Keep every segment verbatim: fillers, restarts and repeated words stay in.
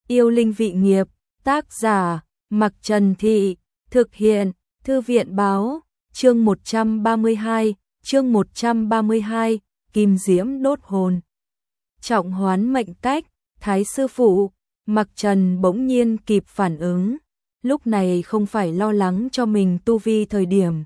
Yêu linh vị nghiệp, tác giả, Mặc Trần Thị, thực hiện, Thư viện báo, chương một trăm ba mươi hai, chương một trăm ba mươi hai, Kim Diễm đốt hồn. Trọng hoán mệnh cách, Thái sư phụ, Mặc Trần bỗng nhiên kịp phản ứng, lúc này không phải lo lắng cho mình tu vi thời điểm.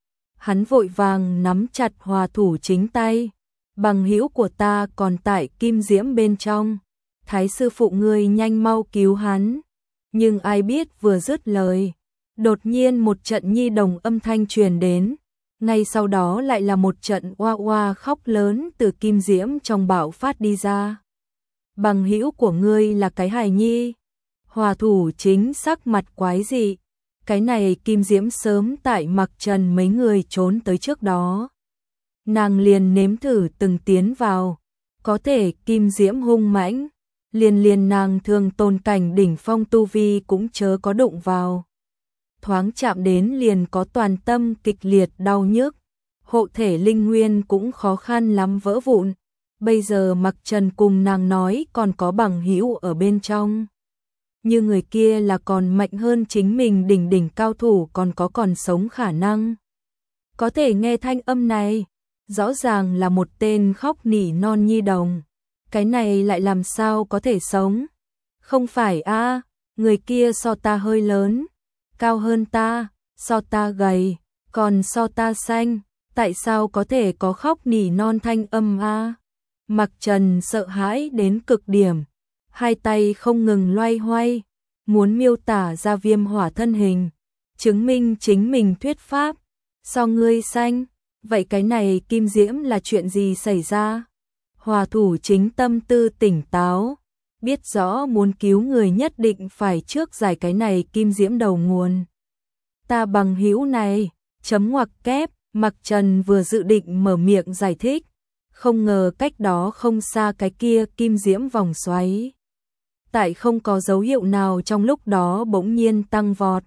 Hắn vội vàng nắm chặt hòa thủ chính tay, bằng hữu của ta còn tại Kim Diễm bên trong. Thái sư phụ ngươi nhanh mau cứu hắn. Nhưng ai biết vừa dứt lời, đột nhiên một trận nhi đồng âm thanh truyền đến, ngay sau đó lại là một trận oa oa khóc lớn từ Kim Diễm trong bạo phát đi ra. Bằng hữu của ngươi là cái hài nhi. Hòa thủ chính sắc mặt quái dị, cái này Kim Diễm sớm tại Mặc Trần mấy người trốn tới trước đó. Nàng liền nếm thử từng tiến vào, có thể Kim Diễm hung mãnh, liền liền nàng thường tôn cảnh đỉnh phong tu vi cũng chớ có đụng vào. Thoáng chạm đến liền có toàn tâm kịch liệt đau nhức, hộ thể linh nguyên cũng khó khăn lắm vỡ vụn. Bây giờ Mặc Trần cùng nàng nói còn có bằng hữu ở bên trong. Như người kia là còn mạnh hơn chính mình đỉnh đỉnh cao thủ còn có còn sống khả năng. Có thể nghe thanh âm này, rõ ràng là một tên khóc nỉ non nhi đồng. Cái này lại làm sao có thể sống? Không phải a, à, người kia so ta hơi lớn, cao hơn ta, so ta gầy, còn so ta xanh, tại sao có thể có khóc nỉ non thanh âm a? À? Mặc Trần sợ hãi đến cực điểm, hai tay không ngừng loay hoay, muốn miêu tả ra viêm hỏa thân hình, chứng minh chính mình thuyết pháp. So ngươi xanh, vậy cái này Kim Diễm là chuyện gì xảy ra? Hòa thủ chính tâm tư tỉnh táo, biết rõ muốn cứu người nhất định phải trước giải cái này Kim Diễm đầu nguồn. Ta bằng hữu này, chấm ngoặc kép, Mặc Trần vừa dự định mở miệng giải thích, không ngờ cách đó không xa cái kia Kim Diễm vòng xoáy. Tại không có dấu hiệu nào trong lúc đó bỗng nhiên tăng vọt.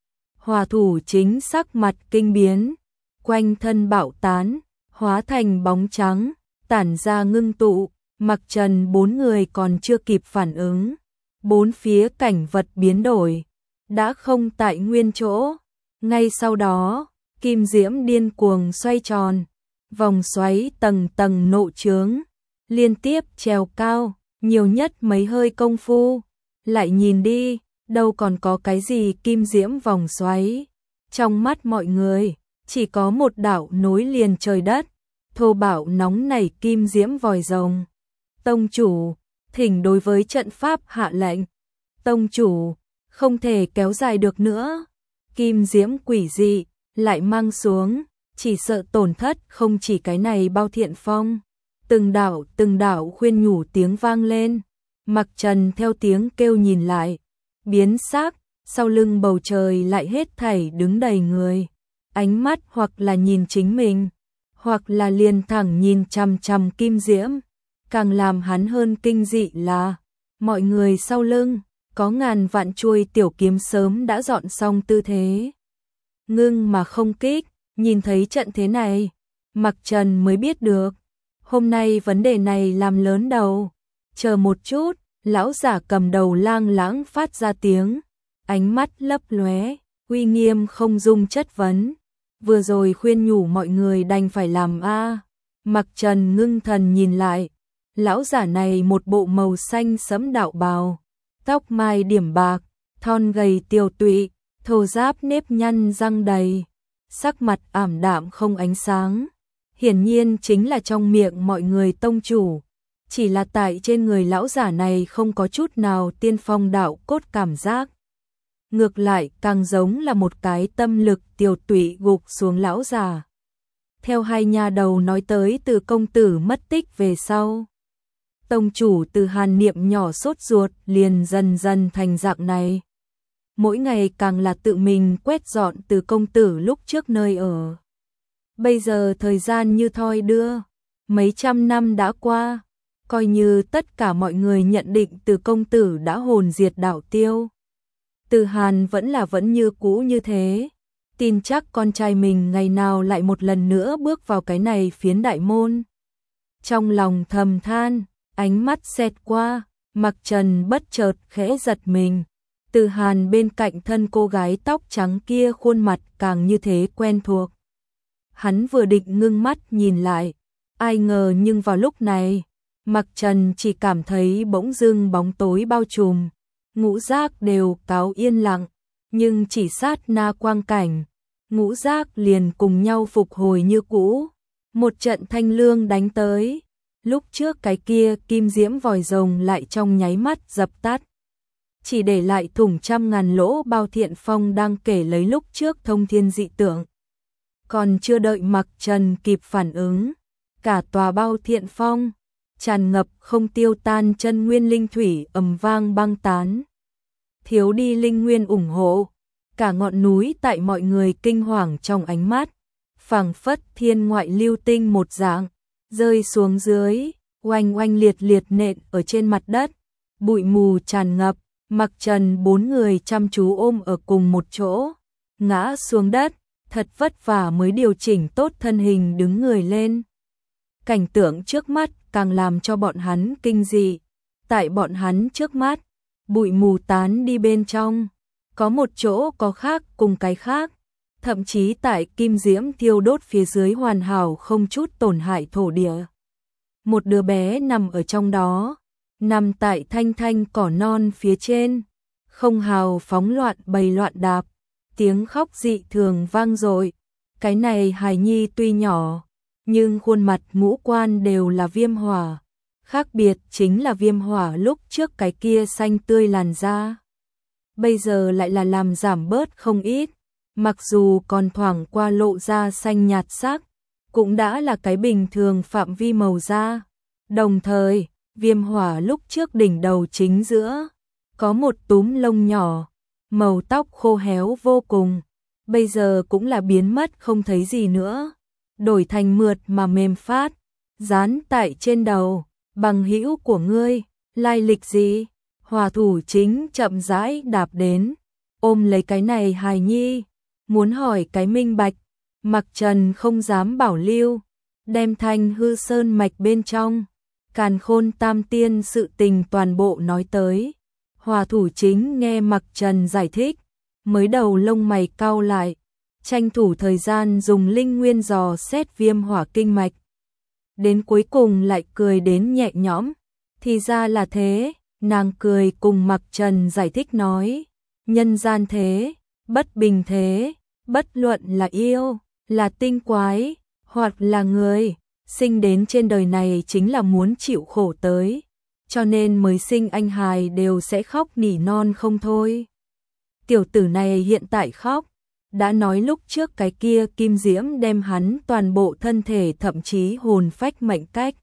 Hòa thủ chính sắc mặt kinh biến, quanh thân bạo tán, hóa thành bóng trắng, tản ra ngưng tụ. Mặc Trần bốn người còn chưa kịp phản ứng, bốn phía cảnh vật biến đổi, đã không tại nguyên chỗ. Ngay sau đó, Kim Diễm điên cuồng xoay tròn, vòng xoáy tầng tầng nộ trướng, liên tiếp trèo cao, nhiều nhất mấy hơi công phu. Lại nhìn đi, đâu còn có cái gì Kim Diễm vòng xoáy. Trong mắt mọi người, chỉ có một đạo nối liền trời đất, thô bạo nóng nảy Kim Diễm vòi rồng. Tông chủ, thỉnh đối với trận pháp hạ lệnh. Tông chủ, không thể kéo dài được nữa. Kim Diễm quỷ dị, lại mang xuống, chỉ sợ tổn thất không chỉ cái này Bao Thiện Phong. Từng đạo từng đạo khuyên nhủ tiếng vang lên. Mặc Trần theo tiếng kêu nhìn lại, biến sắc, sau lưng bầu trời lại hết thảy đứng đầy người. Ánh mắt hoặc là nhìn chính mình, hoặc là liền thẳng nhìn chằm chằm Kim Diễm. Càng làm hắn hơn kinh dị là, mọi người sau lưng, có ngàn vạn chuôi tiểu kiếm sớm đã dọn xong tư thế. Ngưng mà không kích, nhìn thấy trận thế này, Mặc Trần mới biết được, hôm nay vấn đề này làm lớn đầu. Chờ một chút, lão giả cầm đầu lang lãng phát ra tiếng, ánh mắt lấp lóe, uy nghiêm không dung chất vấn. Vừa rồi khuyên nhủ mọi người đành phải làm a. Mặc Trần ngưng thần nhìn lại, lão giả này một bộ màu xanh sẫm đạo bào, tóc mai điểm bạc, thon gầy tiều tụy, thô ráp nếp nhăn răng đầy, sắc mặt ảm đạm không ánh sáng. Hiển nhiên chính là trong miệng mọi người tông chủ, chỉ là tại trên người lão giả này không có chút nào tiên phong đạo cốt cảm giác. Ngược lại càng giống là một cái tâm lực tiều tụy gục xuống lão già. Theo hai nhà đầu nói tới từ công tử mất tích về sau, tông chủ từ hàn niệm nhỏ sốt ruột liền dần dần thành dạng này. Mỗi ngày càng là tự mình quét dọn từ công tử lúc trước nơi ở. Bây giờ thời gian như thoi đưa, mấy trăm năm đã qua, coi như tất cả mọi người nhận định từ công tử đã hồn diệt đảo tiêu. Từ Hàn vẫn là vẫn như cũ như thế, tin chắc con trai mình ngày nào lại một lần nữa bước vào cái này phiến đại môn. Trong lòng thầm than, ánh mắt xẹt qua, Mặc Trần bất chợt khẽ giật mình. Từ Hàn bên cạnh thân cô gái tóc trắng kia khuôn mặt càng như thế quen thuộc. Hắn vừa định ngưng mắt nhìn lại, ai ngờ nhưng vào lúc này, Mặc Trần chỉ cảm thấy bỗng dưng bóng tối bao trùm, ngũ giác đều cáo yên lặng, nhưng chỉ sát na quang cảnh, ngũ giác liền cùng nhau phục hồi như cũ. Một trận thanh lương đánh tới, lúc trước cái kia kim diễm vòi rồng lại trong nháy mắt dập tắt. Chỉ để lại thủng trăm ngàn lỗ. Bao Thiện Phong đang kể lấy lúc trước thông thiên dị tượng. Còn chưa đợi Mặc Trần kịp phản ứng, cả tòa Bao Thiện Phong tràn ngập không tiêu tan chân nguyên linh thủy ầm vang băng tán. Thiếu đi linh nguyên ủng hộ, cả ngọn núi tại mọi người kinh hoàng trong ánh mắt, phảng phất thiên ngoại lưu tinh một dạng, rơi xuống dưới, oanh oanh liệt liệt nện ở trên mặt đất, bụi mù tràn ngập. Mặc Trần bốn người chăm chú ôm ở cùng một chỗ, ngã xuống đất, thật vất vả mới điều chỉnh tốt thân hình đứng người lên. Cảnh tượng trước mắt càng làm cho bọn hắn kinh dị. Tại bọn hắn trước mắt, bụi mù tán đi bên trong, có một chỗ có khác cùng cái khác, thậm chí tại kim diễm thiêu đốt phía dưới hoàn hảo không chút tổn hại thổ địa. Một đứa bé nằm ở trong đó, nằm tại thanh thanh cỏ non phía trên, không hào phóng loạn bầy loạn đạp, tiếng khóc dị thường vang dội. Cái này hài nhi tuy nhỏ, nhưng khuôn mặt ngũ quan đều là viêm hỏa, khác biệt chính là viêm hỏa lúc trước cái kia xanh tươi làn da, bây giờ lại là làm giảm bớt không ít, mặc dù còn thoảng qua lộ ra xanh nhạt sắc, cũng đã là cái bình thường phạm vi màu da. Đồng thời, viêm hỏa lúc trước đỉnh đầu chính giữa, có một túm lông nhỏ, màu tóc khô héo vô cùng, bây giờ cũng là biến mất không thấy gì nữa, đổi thành mượt mà mềm phát, dán tại trên đầu. Bằng hữu của ngươi, lai lịch gì? Hòa thủ chính chậm rãi đạp đến, ôm lấy cái này hài nhi, muốn hỏi cái minh bạch. Mặc Trần không dám bảo lưu, đem Thanh Hư Sơn mạch bên trong Càn Khôn Tam Tiên sự tình toàn bộ nói tới. Hòa thủ chính nghe Mặc Trần giải thích, mới đầu lông mày cau lại, tranh thủ thời gian dùng linh nguyên dò xét viêm hỏa kinh mạch. Đến cuối cùng lại cười đến nhẹ nhõm, thì ra là thế, nàng cười cùng Mặc Trần giải thích nói, nhân gian thế, bất bình thế, bất luận là yêu, là tinh quái, hoặc là người, sinh đến trên đời này chính là muốn chịu khổ tới, cho nên mới sinh anh hài đều sẽ khóc nỉ non không thôi. Tiểu tử này hiện tại khóc, đã nói lúc trước cái kia kim diễm đem hắn toàn bộ thân thể thậm chí hồn phách mệnh cách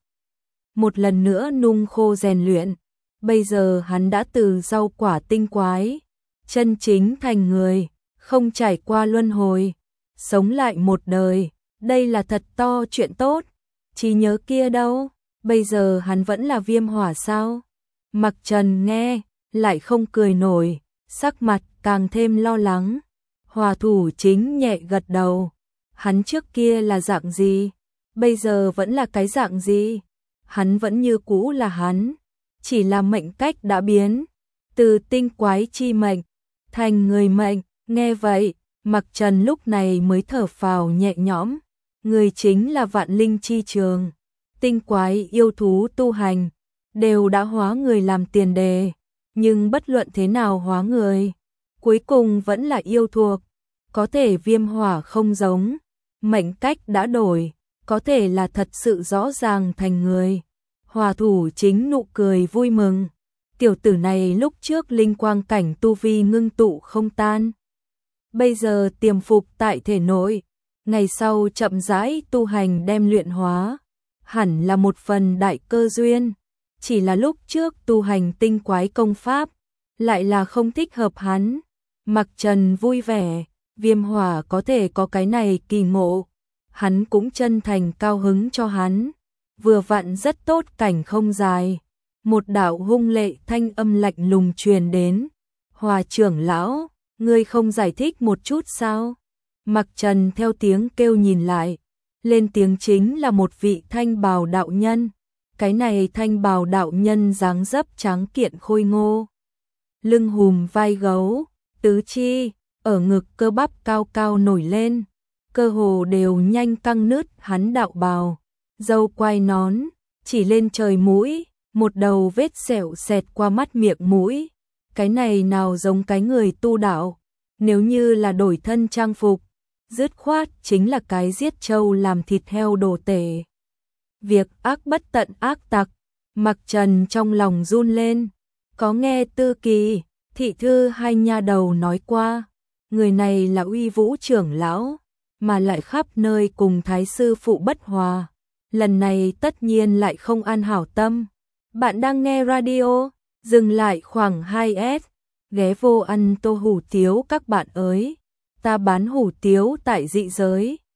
một lần nữa nung khô rèn luyện, bây giờ hắn đã từ rau quả tinh quái chân chính thành người, không trải qua luân hồi, sống lại một đời, đây là thật to chuyện tốt. Trí nhớ kia đâu, bây giờ hắn vẫn là viêm hỏa sao? Mặc Trần nghe, lại không cười nổi, sắc mặt càng thêm lo lắng. Hòa thủ chính nhẹ gật đầu, hắn trước kia là dạng gì, bây giờ vẫn là cái dạng gì, hắn vẫn như cũ là hắn, chỉ là mệnh cách đã biến, từ tinh quái chi mệnh, thành người mệnh. Nghe vậy, Mặc Trần lúc này mới thở phào nhẹ nhõm, người chính là vạn linh chi trường, tinh quái yêu thú tu hành, đều đã hóa người làm tiền đề, nhưng bất luận thế nào hóa người, cuối cùng vẫn là yêu thuộc, có thể viêm hỏa không giống, mệnh cách đã đổi, có thể là thật sự rõ ràng thành người. Hòa thủ chính nụ cười vui mừng, tiểu tử này lúc trước linh quang cảnh tu vi ngưng tụ không tan, bây giờ tiềm phục tại thể nội, ngày sau chậm rãi tu hành đem luyện hóa, hẳn là một phần đại cơ duyên, chỉ là lúc trước tu hành tinh quái công pháp, lại là không thích hợp hắn. Mặc Trần vui vẻ, viêm hỏa có thể có cái này kỳ ngộ, hắn cũng chân thành cao hứng cho hắn, vừa vặn rất tốt cảnh không dài. Một đạo hung lệ thanh âm lạnh lùng truyền đến, Hòa trưởng lão, ngươi không giải thích một chút sao? Mặc Trần theo tiếng kêu nhìn lại, lên tiếng chính là một vị thanh bào đạo nhân, Cái này thanh bào đạo nhân dáng dấp tráng kiện khôi ngô, lưng hùm vai gấu, tứ chi, ở ngực cơ bắp cao cao nổi lên, cơ hồ đều nhanh căng nứt, hắn đạo bào, râu quai nón, chỉ lên trời mũi, một đầu vết sẹo xẹt qua mắt miệng mũi. Cái này nào giống cái người tu đạo, nếu như là đổi thân trang phục, dứt khoát chính là cái giết trâu làm thịt heo đồ tể. Việc ác bất tận ác tặc, Mặc Trần trong lòng run lên, có nghe Tư Kỳ, Thị Thư hai nha đầu nói qua, người này là Uy Vũ trưởng lão, mà lại khắp nơi cùng thái sư phụ bất hòa, lần này tất nhiên lại không an hảo tâm. Bạn đang nghe radio, dừng lại khoảng hai S, ghé vô ăn tô hủ tiếu các bạn ơi, ta bán hủ tiếu tại dị giới.